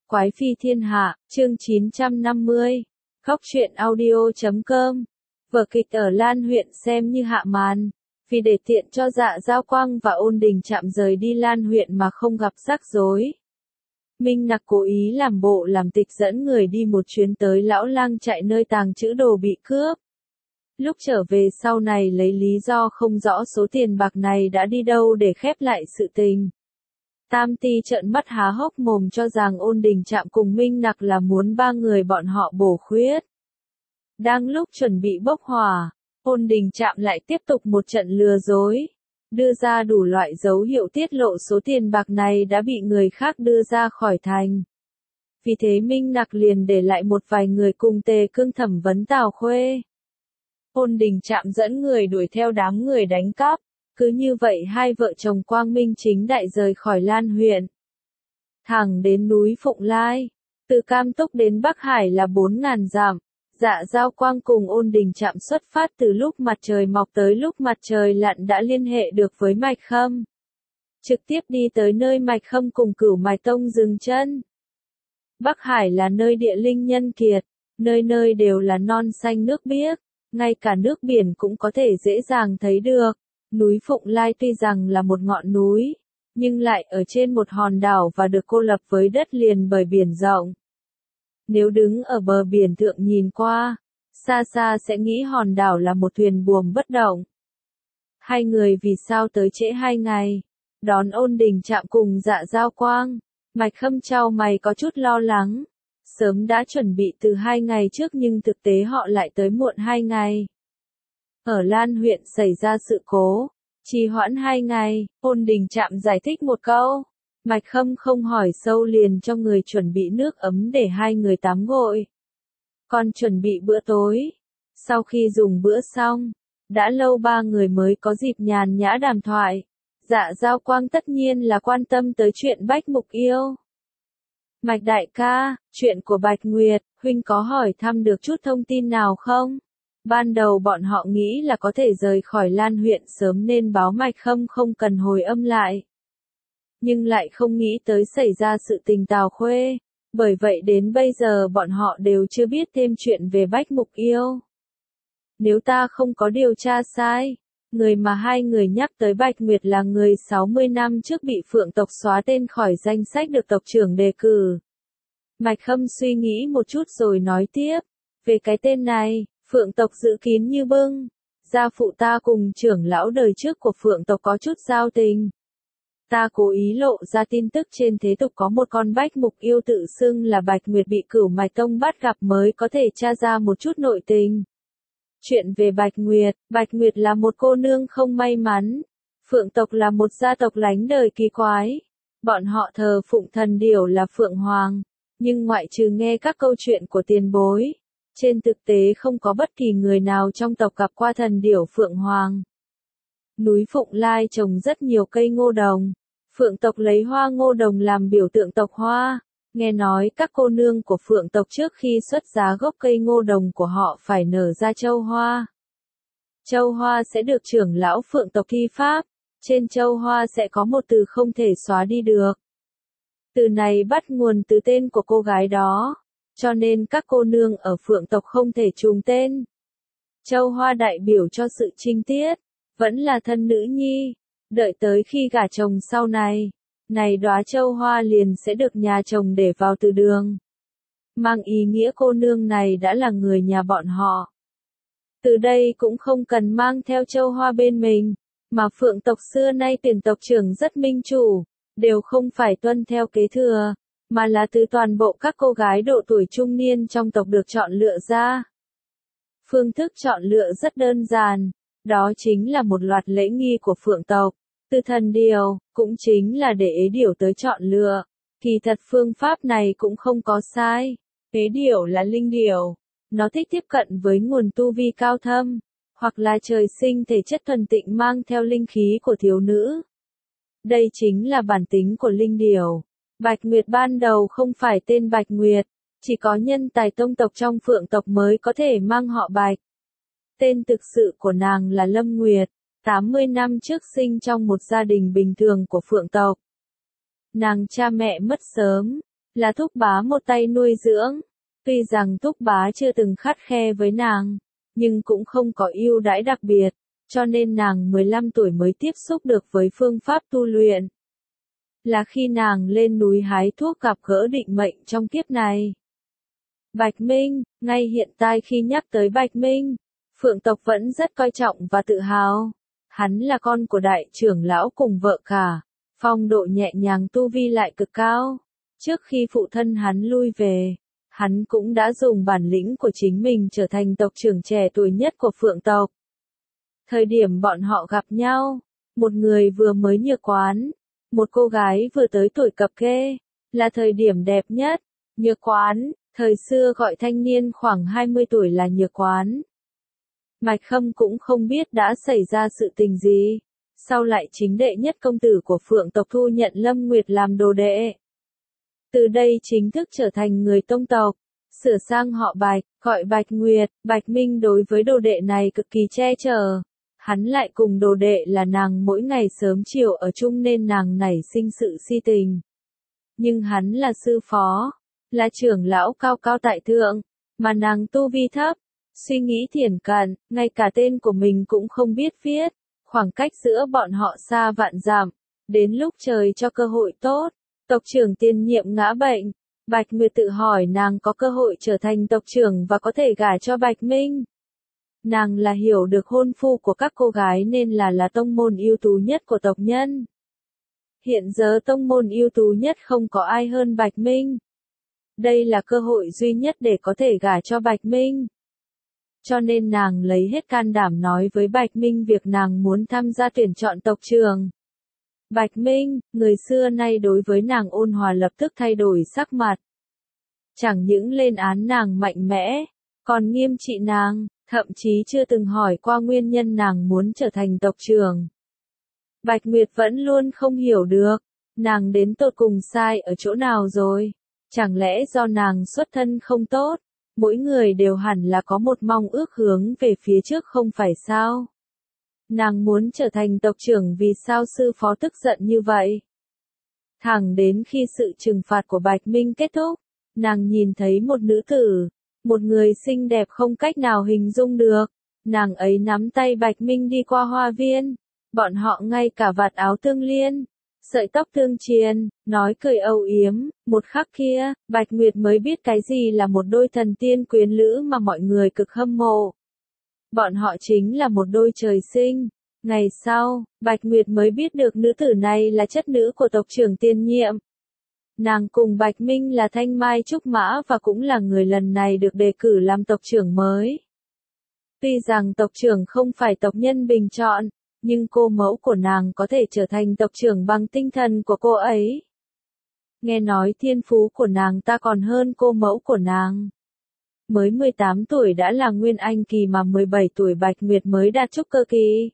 Quái phi thiên hạ, chương 950. Khóc truyện audio.com. Vở kịch ở Lan huyện xem như hạ màn. Vì để tiện cho Dạ Giao Quang và Ôn Đình Trạm rời đi Lan huyện mà không gặp rắc rối, Minh Nặc cố ý làm bộ làm tịch dẫn người đi một chuyến tới lão lang trại nơi tàng trữ đồ bị cướp. Lúc trở về sau này lấy lý do không rõ số tiền bạc này đã đi đâu để khép lại sự tình. Tam Ti trợn mắt há hốc mồm cho rằng Ôn Đình Trạm cùng Minh Nặc là muốn ba người bọn họ bổ khuyết. Đang lúc chuẩn bị bốc hỏa, Ôn Đình Trạm lại tiếp tục một trận lừa dối, đưa ra đủ loại dấu hiệu tiết lộ số tiền bạc này đã bị người khác đưa ra khỏi thành. Vì thế Minh Nặc liền để lại một vài người cùng Tề Cương thẩm vấn Tào Khuê. Ôn Đình Trạm dẫn người đuổi theo đám người đánh cắp. Cứ như vậy hai vợ chồng quang minh chính đại rời khỏi Lan huyện, thẳng đến núi Phụng Lai. Từ Cam Túc đến Bắc Hải là 4.000 dặm. Dạ Giao Quang cùng Ôn Đình Trạm xuất phát từ lúc mặt trời mọc tới lúc mặt trời lặn đã liên hệ được với Mạch Khâm, trực tiếp đi tới nơi Mạch Khâm cùng Cửu Mài Tông dừng chân. Bắc Hải là nơi địa linh nhân kiệt, nơi nơi đều là non xanh nước biếc, ngay cả nước biển cũng có thể dễ dàng thấy được. Núi Phụng Lai tuy rằng là một ngọn núi, nhưng lại ở trên một hòn đảo và được cô lập với đất liền bởi biển rộng. Nếu đứng ở bờ biển thượng nhìn qua, xa xa sẽ nghĩ hòn đảo là một thuyền buồm bất động. Hai người vì sao tới trễ 2 ngày, đón Ôn Đình Trạm cùng Dạ Giao Quang. Mạch Khâm chau mày có chút lo lắng, sớm đã chuẩn bị từ 2 ngày trước nhưng thực tế họ lại tới muộn 2 ngày. Ở Lan huyện xảy ra sự cố, trì hoãn 2 ngày, Ôn Đình Trạm giải thích một câu. Mạch Khâm không hỏi sâu liền cho người chuẩn bị nước ấm để hai người tắm gội. Còn chuẩn bị bữa tối. Sau khi dùng bữa xong, đã lâu ba người mới có dịp nhàn nhã đàm thoại. Dạ Giao Quang tất nhiên là quan tâm tới chuyện Bách Mục Yêu. Mạch đại ca, chuyện của Bạch Nguyệt, huynh có hỏi thăm được chút thông tin nào không? Ban đầu bọn họ nghĩ là có thể rời khỏi Lan huyện sớm nên báo Mạch Khâm không cần hồi âm lại. Nhưng lại không nghĩ tới xảy ra sự tình Tào Khuê, bởi vậy đến bây giờ bọn họ đều chưa biết thêm chuyện về Bách Mục Yêu. Nếu ta không có điều tra sai, người mà hai người nhắc tới Bạch Nguyệt là người 60 năm trước bị Phượng tộc xóa tên khỏi danh sách được tộc trưởng đề cử. Mạch Khâm suy nghĩ một chút rồi nói tiếp, về cái tên này, Phượng tộc giữ kín như bưng. Gia phụ ta cùng trưởng lão đời trước của Phượng tộc có chút giao tình. Ta cố ý lộ ra tin tức trên thế tục có một con Bách Mục Yêu tự xưng là Bạch Nguyệt bị Cửu Mài Tông bắt gặp mới có thể tra ra một chút nội tình. Chuyện về Bạch Nguyệt là một cô nương không may mắn. Phượng tộc là một gia tộc lánh đời kỳ quái. Bọn họ thờ phụng thần điểu là Phượng Hoàng, nhưng ngoại trừ nghe các câu chuyện của tiền bối, trên thực tế không có bất kỳ người nào trong tộc gặp qua thần điểu Phượng Hoàng. Núi Phụng Lai trồng rất nhiều cây ngô đồng. Phượng tộc lấy hoa ngô đồng làm biểu tượng tộc hoa. Nghe nói các cô nương của Phượng tộc trước khi xuất giá gốc cây ngô đồng của họ phải nở ra châu hoa. Châu hoa sẽ được trưởng lão Phượng tộc thi pháp. Trên châu hoa sẽ có một từ không thể xóa đi được. Từ này bắt nguồn từ tên của cô gái đó, cho nên các cô nương ở Phượng tộc không thể trùng tên. Châu hoa đại biểu cho sự trinh tiết, vẫn là thân nữ nhi. Đợi tới khi gả chồng sau này, đóa châu hoa liền sẽ được nhà chồng để vào từ đường. Mang ý nghĩa cô nương này đã là người nhà bọn họ. Từ đây cũng không cần mang theo châu hoa bên mình, mà Phượng tộc xưa nay tuyển tộc trưởng rất minh chủ, đều không phải tuân theo kế thừa, mà là từ toàn bộ các cô gái độ tuổi trung niên trong tộc được chọn lựa ra. Phương thức chọn lựa rất đơn giản. Đó chính là một loạt lễ nghi của Phượng tộc, từ thần điểu, cũng chính là để ế điểu tới chọn lựa. Kỳ thật phương pháp này cũng không có sai. Ế điểu là linh điểu, nó thích tiếp cận với nguồn tu vi cao thâm, hoặc là trời sinh thể chất thuần tịnh mang theo linh khí của thiếu nữ. Đây chính là bản tính của linh điểu. Bạch Nguyệt ban đầu không phải tên Bạch Nguyệt, chỉ có nhân tài tông tộc trong Phượng tộc mới có thể mang họ Bạch. Tên thực sự của nàng là Lâm Nguyệt, 80 năm trước sinh trong một gia đình bình thường của Phượng tộc. Nàng cha mẹ mất sớm, là Thúc Bá một tay nuôi dưỡng. Tuy rằng Thúc Bá chưa từng khắt khe với nàng, nhưng cũng không có ưu đãi đặc biệt, cho nên nàng 15 tuổi mới tiếp xúc được với phương pháp tu luyện. Là khi nàng lên núi hái thuốc gặp gỡ định mệnh trong kiếp này. Bạch Minh, ngay hiện tại khi nhắc tới Bạch Minh, Phượng tộc vẫn rất coi trọng và tự hào. Hắn là con của đại trưởng lão cùng vợ cả, phong độ nhẹ nhàng tu vi lại cực cao. Trước khi phụ thân hắn lui về, hắn cũng đã dùng bản lĩnh của chính mình trở thành tộc trưởng trẻ tuổi nhất của Phượng tộc. Thời điểm bọn họ gặp nhau, một người vừa mới nhược quán, một cô gái vừa tới tuổi cập kê, là thời điểm đẹp nhất. Nhược quán, thời xưa gọi thanh niên khoảng 20 tuổi là nhược quán. Mạch Khâm cũng không biết đã xảy ra sự tình gì, sau lại chính đệ nhất công tử của Phượng tộc thu nhận Lâm Nguyệt làm đồ đệ. Từ đây chính thức trở thành người tông tộc, sửa sang họ Bạch, gọi Bạch Nguyệt. Bạch Minh đối với đồ đệ này cực kỳ che chở. Hắn lại cùng đồ đệ là nàng mỗi ngày sớm chiều ở chung nên nàng nảy sinh sự si tình. Nhưng hắn là sư phó, là trưởng lão cao cao tại thượng, mà nàng tu vi thấp, suy nghĩ thiển cận, ngay cả tên của mình cũng không biết viết. Khoảng cách giữa bọn họ xa vạn dặm, đến lúc trời cho cơ hội tốt, tộc trưởng tiền nhiệm ngã bệnh, Bạch Nguyệt tự hỏi nàng có cơ hội trở thành tộc trưởng và có thể gả cho Bạch Minh. Nàng là hiểu được hôn phu của các cô gái nên là tông môn ưu tú nhất của tộc nhân. Hiện giờ tông môn ưu tú nhất không có ai hơn Bạch Minh. Đây là cơ hội duy nhất để có thể gả cho Bạch Minh. Cho nên nàng lấy hết can đảm nói với Bạch Minh việc nàng muốn tham gia tuyển chọn tộc trưởng. Bạch Minh, người xưa nay đối với nàng ôn hòa lập tức thay đổi sắc mặt. Chẳng những lên án nàng mạnh mẽ, còn nghiêm trị nàng, thậm chí chưa từng hỏi qua nguyên nhân nàng muốn trở thành tộc trưởng. Bạch Nguyệt vẫn luôn không hiểu được, nàng đến tột cùng sai ở chỗ nào rồi, chẳng lẽ do nàng xuất thân không tốt, mỗi người đều hẳn là có một mong ước hướng về phía trước không phải sao? Nàng muốn trở thành tộc trưởng vì sao sư phó tức giận như vậy? Thẳng đến khi sự trừng phạt của Bạch Minh kết thúc, nàng nhìn thấy một nữ tử, một người xinh đẹp không cách nào hình dung được. Nàng ấy nắm tay Bạch Minh đi qua hoa viên, bọn họ ngay cả vạt áo tương liên, sợi tóc tương triền, nói cười âu yếm. Một khắc kia, Bạch Nguyệt mới biết cái gì là một đôi thần tiên quyến lữ mà mọi người cực hâm mộ. Bọn họ chính là một đôi trời sinh. Ngày sau, Bạch Nguyệt mới biết được nữ tử này là chất nữ của tộc trưởng tiền nhiệm. Nàng cùng Bạch Minh là thanh mai trúc mã và cũng là người lần này được đề cử làm tộc trưởng mới. Tuy rằng tộc trưởng không phải tộc nhân bình chọn, nhưng cô mẫu của nàng có thể trở thành tộc trưởng bằng tinh thần của cô ấy. Nghe nói thiên phú của nàng ta còn hơn cô mẫu của nàng. Mới 18 tuổi đã là Nguyên Anh kỳ mà 17 tuổi Bạch Nguyệt mới đạt trúc cơ kỳ.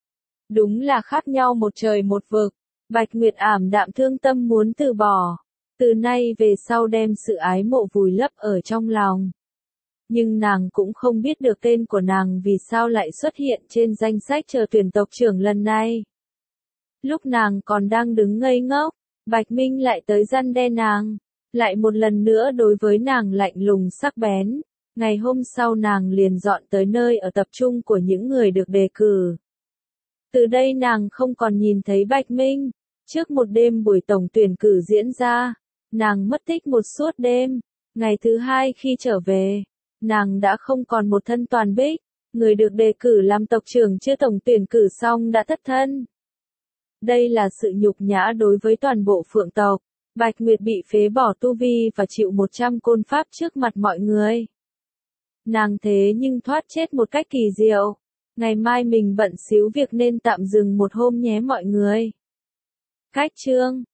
Đúng là khác nhau một trời một vực. Bạch Nguyệt ảm đạm thương tâm muốn từ bỏ. Từ nay về sau đem sự ái mộ vùi lấp ở trong lòng. Nhưng nàng cũng không biết được tên của nàng vì sao lại xuất hiện trên danh sách chờ tuyển tộc trưởng lần này. Lúc nàng còn đang đứng ngây ngốc, Bạch Minh lại tới răn đe nàng. Lại một lần nữa đối với nàng lạnh lùng sắc bén. Ngày hôm sau nàng liền dọn tới nơi ở tập trung của những người được đề cử. Từ đây nàng không còn nhìn thấy Bạch Minh. Trước một đêm buổi tổng tuyển cử diễn ra, nàng mất tích một suốt đêm. Ngày thứ hai khi trở về, nàng đã không còn một thân toàn bích. Người được đề cử làm tộc trưởng chưa tổng tuyển cử xong đã thất thân. Đây là sự nhục nhã đối với toàn bộ Phượng tộc. Bạch Nguyệt bị phế bỏ tu vi và chịu 100 côn pháp trước mặt mọi người. Nàng thế nhưng thoát chết một cách kỳ diệu. Ngày mai mình bận xíu việc nên tạm dừng một hôm nhé mọi người. Cách chương